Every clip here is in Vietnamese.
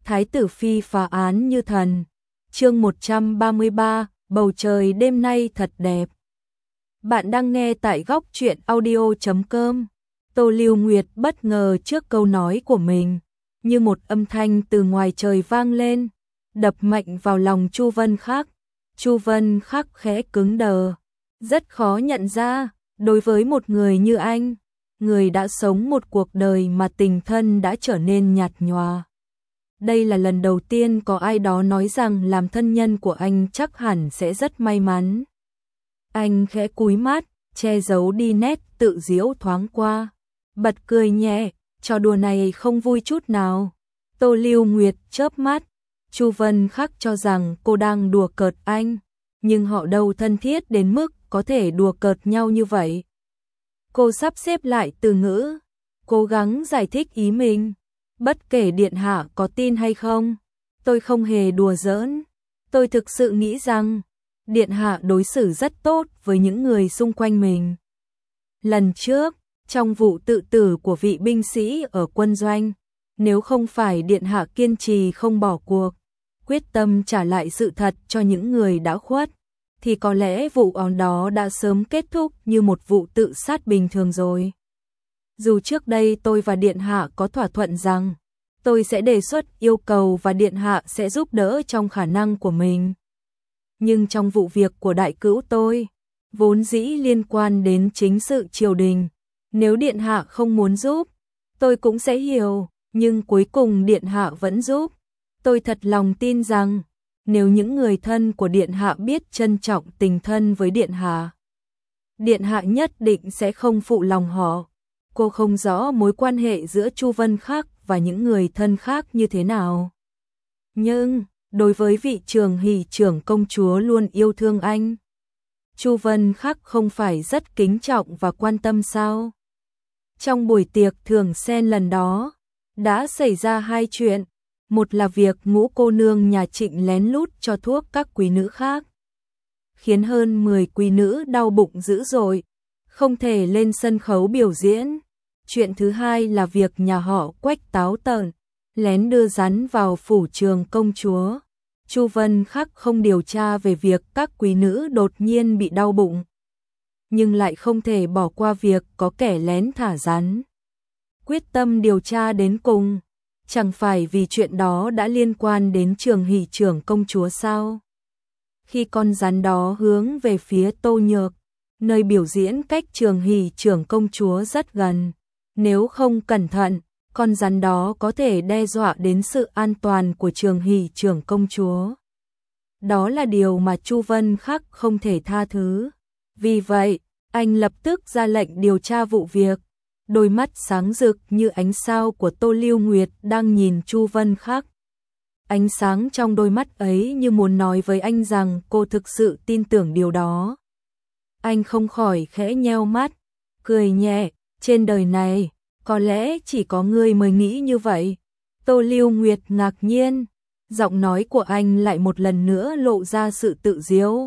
Thái tử phi phá án như thần. Chương 133, bầu trời đêm nay thật đẹp. Bạn đang nghe tại góc truyện audio.com. Tô Lưu Nguyệt bất ngờ trước câu nói của mình, như một âm thanh từ ngoài trời vang lên, đập mạnh vào lòng Chu Vân Khắc. Chu Vân Khắc khẽ cứng đờ, rất khó nhận ra, đối với một người như anh, người đã sống một cuộc đời mà tình thân đã trở nên nhạt nhòa. Đây là lần đầu tiên có ai đó nói rằng làm thân nhân của anh chắc hẳn sẽ rất may mắn. Anh khẽ cúi mắt, che giấu đi nét tự giễu thoáng qua, bật cười nhẹ, trò đùa này không vui chút nào. Tô Lưu Nguyệt chớp mắt, Chu Vân Khắc cho rằng cô đang đùa cợt anh, nhưng họ đâu thân thiết đến mức có thể đùa cợt nhau như vậy. Cô sắp xếp lại từ ngữ, cố gắng giải thích ý mình. Bất kể điện hạ có tin hay không, tôi không hề đùa giỡn. Tôi thực sự nghĩ rằng điện hạ đối xử rất tốt với những người xung quanh mình. Lần trước, trong vụ tự tử của vị binh sĩ ở quân doanh, nếu không phải điện hạ kiên trì không bỏ cuộc, quyết tâm trả lại sự thật cho những người đã khuất, thì có lẽ vụ án đó đã sớm kết thúc như một vụ tự sát bình thường rồi. Dù trước đây tôi và điện hạ có thỏa thuận rằng tôi sẽ đề xuất yêu cầu và điện hạ sẽ giúp đỡ trong khả năng của mình, nhưng trong vụ việc của đại cữu tôi, vốn dĩ liên quan đến chính sự triều đình, nếu điện hạ không muốn giúp, tôi cũng sẽ hiểu, nhưng cuối cùng điện hạ vẫn giúp. Tôi thật lòng tin rằng nếu những người thân của điện hạ biết trân trọng tình thân với điện hạ nhất định sẽ không phụ lòng họ. Cô không rõ mối quan hệ giữa Chu Vân Khắc và những người thân khác như thế nào, nhưng đối với vị Trường Hỷ trưởng công chúa luôn yêu thương anh, Chu Vân Khắc không phải rất kính trọng và quan tâm sao? Trong buổi tiệc thưởng sen lần đó, đã xảy ra hai chuyện. Một là việc Ngũ cô nương nhà Trịnh lén lút cho thuốc các quý nữ khác, khiến hơn 10 quý nữ đau bụng dữ dội, không thể lên sân khấu biểu diễn. Chuyện thứ hai là việc nhà họ Quách táo tợn, lén đưa rắn vào phủ Trường công chúa. Chu Vân Khắc không điều tra về việc các quý nữ đột nhiên bị đau bụng, nhưng lại không thể bỏ qua việc có kẻ lén thả rắn. Quyết tâm điều tra đến cùng, chẳng phải vì chuyện đó đã liên quan đến Trường Hỷ trưởng công chúa sao? Khi con rắn đó hướng về phía Tô Nhược, nơi biểu diễn cách Trường Hỷ trưởng công chúa rất gần, nếu không cẩn thận, con rắn đó có thể đe dọa đến sự an toàn của Trường Hỷ trưởng công chúa. Đó là điều mà Chu Vân Khắc không thể tha thứ. Vì vậy, anh lập tức ra lệnh điều tra vụ việc. Đôi mắt sáng rực như ánh sao của Tô Lưu Nguyệt đang nhìn Chu Vân Khắc. Ánh sáng trong đôi mắt ấy như muốn nói với anh rằng cô thực sự tin tưởng điều đó. Anh không khỏi khẽ nheo mắt, cười nhẹ, trên đời này, có lẽ chỉ có ngươi mới nghĩ như vậy. Tô Lưu Nguyệt ngạc nhiên, giọng nói của anh lại một lần nữa lộ ra sự tự giễu,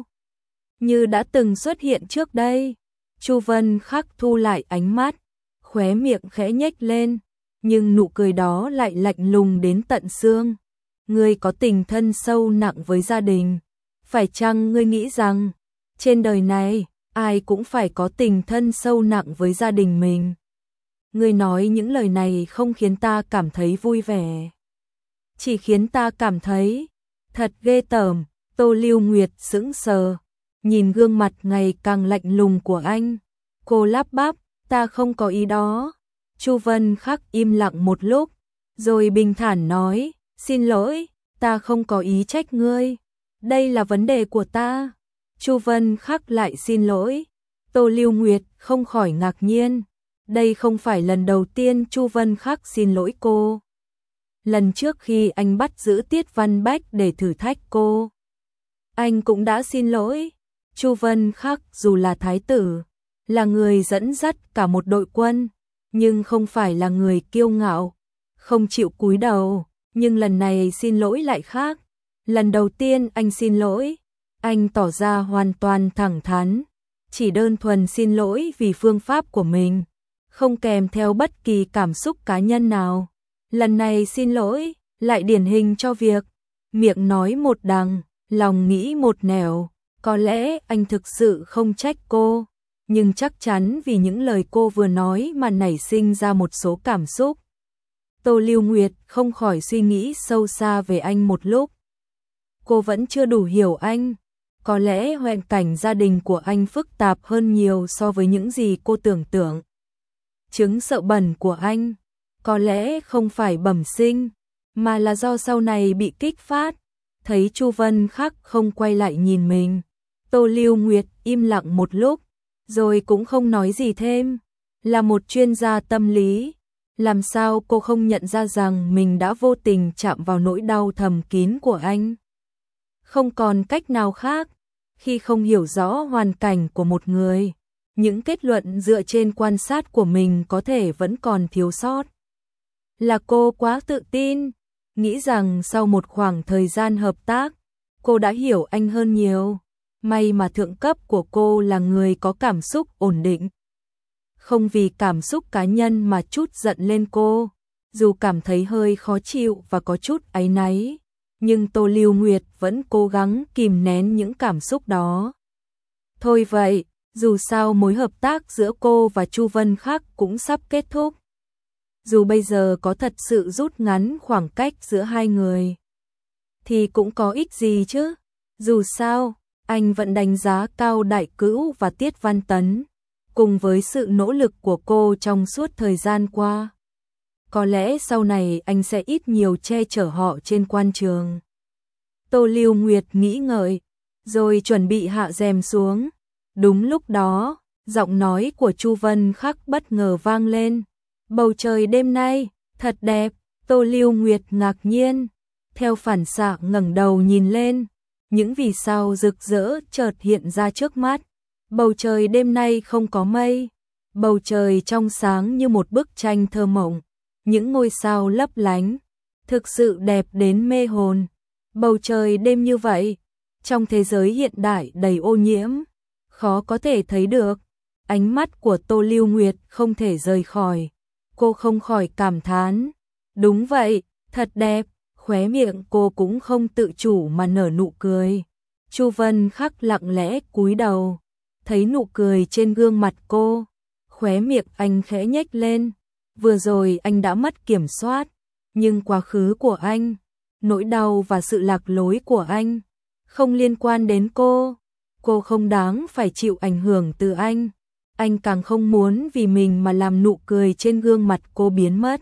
như đã từng xuất hiện trước đây. Chu Vân Khắc thu lại ánh mắt, khóe miệng khẽ nhếch lên, nhưng nụ cười đó lại lạnh lùng đến tận xương. Ngươi có tình thân sâu nặng với gia đình, phải chăng ngươi nghĩ rằng trên đời này ai cũng phải có tình thân sâu nặng với gia đình mình? Ngươi nói những lời này không khiến ta cảm thấy vui vẻ, chỉ khiến ta cảm thấy thật ghê tởm. Tô Lưu Nguyệt sững sờ, nhìn gương mặt ngày càng lạnh lùng của anh, cô lắp bắp, ta không có ý đó. Chu Vân Khắc im lặng một lúc, rồi bình thản nói, xin lỗi, ta không có ý trách ngươi, đây là vấn đề của ta. Chu Vân Khắc lại xin lỗi. Tô Lưu Nguyệt không khỏi ngạc nhiên, đây không phải lần đầu tiên Chu Vân Khắc xin lỗi cô. Lần trước khi anh bắt giữ Tiết Văn Bách để thử thách cô, anh cũng đã xin lỗi. Chu Vân Khắc dù là thái tử, là người dẫn dắt cả một đội quân, nhưng không phải là người kiêu ngạo, không chịu cúi đầu. Nhưng lần này xin lỗi lại khác. Lần đầu tiên anh xin lỗi, anh tỏ ra hoàn toàn thẳng thắn, chỉ đơn thuần xin lỗi vì phương pháp của mình, không kèm theo bất kỳ cảm xúc cá nhân nào. Lần này xin lỗi, lại điển hình cho việc miệng nói một đằng, lòng nghĩ một nẻo. Có lẽ anh thực sự không trách cô, nhưng chắc chắn vì những lời cô vừa nói mà nảy sinh ra một số cảm xúc. Tô Lưu Nguyệt không khỏi suy nghĩ sâu xa về anh một lúc. Cô vẫn chưa đủ hiểu anh. Có lẽ hoàn cảnh gia đình của anh phức tạp hơn nhiều so với những gì cô tưởng tượng. Chứng sợ bẩn của anh có lẽ không phải bẩm sinh, mà là do sau này bị kích phát. Thấy Chu Vân Khắc không quay lại nhìn mình, Tô Lưu Nguyệt im lặng một lúc, rồi cũng không nói gì thêm. Là một chuyên gia tâm lý, làm sao cô không nhận ra rằng mình đã vô tình chạm vào nỗi đau thầm kín của anh. Không còn cách nào khác, khi không hiểu rõ hoàn cảnh của một người, những kết luận dựa trên quan sát của mình có thể vẫn còn thiếu sót. Là cô quá tự tin, nghĩ rằng sau một khoảng thời gian hợp tác, cô đã hiểu anh hơn nhiều. May mà thượng cấp của cô là người có cảm xúc ổn định. Không vì cảm xúc cá nhân mà trút giận lên cô, dù cảm thấy hơi khó chịu và có chút áy náy, nhưng Tô Lưu Nguyệt vẫn cố gắng kìm nén những cảm xúc đó. Thôi vậy, dù sao mối hợp tác giữa cô và Chu Vân Khắc cũng sắp kết thúc. Dù bây giờ có thật sự rút ngắn khoảng cách giữa hai người, thì cũng có ích gì chứ. Dù sao, anh vẫn đánh giá cao Đại Cữu và Tiết Văn Tấn, cùng với sự nỗ lực của cô trong suốt thời gian qua. Có lẽ sau này anh sẽ ít nhiều che chở họ trên quan trường. Tô Lưu Nguyệt nghĩ ngợi, rồi chuẩn bị hạ rèm xuống. Đúng lúc đó, giọng nói của Chu Vân Khắc bất ngờ vang lên. Bầu trời đêm nay, thật đẹp. Tô Lưu Nguyệt ngạc nhiên, theo phản xạ ngẩng đầu nhìn lên. Những vì sao rực rỡ chợt hiện ra trước mắt. Bầu trời đêm nay không có mây. Bầu trời trong sáng như một bức tranh thơ mộng. Những ngôi sao lấp lánh, thực sự đẹp đến mê hồn. Bầu trời đêm như vậy, trong thế giới hiện đại đầy ô nhiễm, khó có thể thấy được. Ánh mắt của Tô Lưu Nguyệt không thể rời khỏi. Cô không khỏi cảm thán. Đúng vậy, thật đẹp. Khóe miệng cô cũng không tự chủ mà nở nụ cười. Chu Vân Khắc lặng lẽ cúi đầu, thấy nụ cười trên gương mặt cô, khóe miệng anh khẽ nhếch lên. Vừa rồi anh đã mất kiểm soát, nhưng quá khứ của anh, nỗi đau và sự lạc lối của anh không liên quan đến cô. Cô không đáng phải chịu ảnh hưởng từ anh. Anh càng không muốn vì mình mà làm nụ cười trên gương mặt cô biến mất.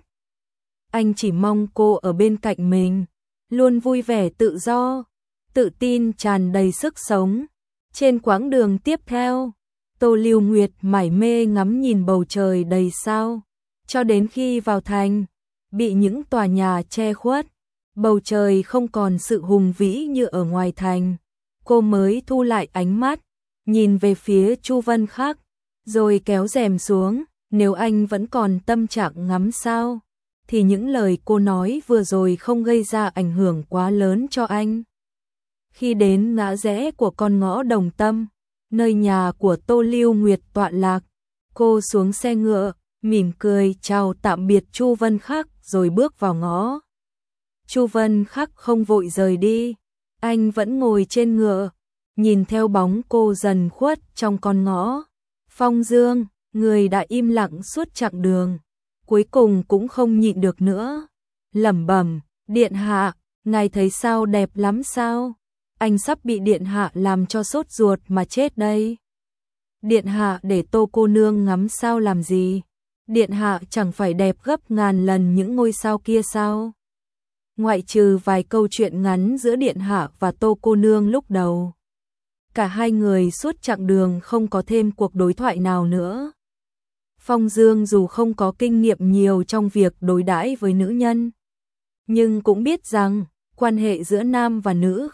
Anh chỉ mong cô ở bên cạnh mình, luôn vui vẻ tự do, tự tin tràn đầy sức sống. Trên quãng đường tiếp theo, Tô Lưu Nguyệt mải mê ngắm nhìn bầu trời đầy sao, cho đến khi vào thành, bị những tòa nhà che khuất, bầu trời không còn sự hùng vĩ như ở ngoài thành. Cô mới thu lại ánh mắt, nhìn về phía Chu Vân Khắc, rồi kéo rèm xuống. Nếu anh vẫn còn tâm trạng ngắm sao, thì những lời cô nói vừa rồi không gây ra ảnh hưởng quá lớn cho anh. Khi đến ngã rẽ của con ngõ Đồng Tâm, nơi nhà của Tô Lưu Nguyệt tọa lạc, cô xuống xe ngựa, mỉm cười chào tạm biệt Chu Vân Khắc rồi bước vào ngõ. Chu Vân Khắc không vội rời đi, anh vẫn ngồi trên ngựa, nhìn theo bóng cô dần khuất trong con ngõ. Phong Dương, người đã im lặng suốt chặng đường, cuối cùng cũng không nhịn được nữa, lẩm bẩm, điện hạ, ngài thấy sao đẹp lắm sao? Anh sắp bị điện hạ làm cho sốt ruột mà chết đây. Điện hạ để Tô cô nương ngắm sao làm gì? Điện hạ chẳng phải đẹp gấp ngàn lần những ngôi sao kia sao? Ngoại trừ vài câu chuyện ngắn giữa điện hạ và Tô cô nương lúc đầu, cả hai người suốt chặng đường không có thêm cuộc đối thoại nào nữa. Phong Dương dù không có kinh nghiệm nhiều trong việc đối đãi với nữ nhân, nhưng cũng biết rằng quan hệ giữa nam và nữ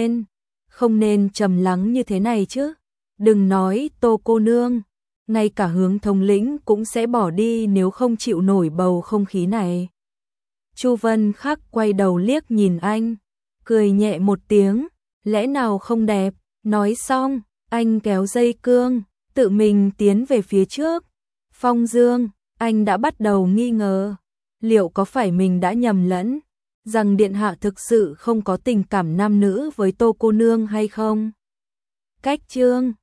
không nên trầm lắng như thế này chứ. Đừng nói Tô cô nương, ngay cả Hướng thống lĩnh cũng sẽ bỏ đi nếu không chịu nổi bầu không khí này. Chu Vân Khắc quay đầu liếc nhìn anh, cười nhẹ một tiếng, lẽ nào không đẹp? Nói xong, anh kéo dây cương, tự mình tiến về phía trước. Phong Dương, anh đã bắt đầu nghi ngờ, liệu có phải mình đã nhầm lẫn? rằng điện hạ thực sự không có tình cảm nam nữ với Tô cô nương hay không? Cách chương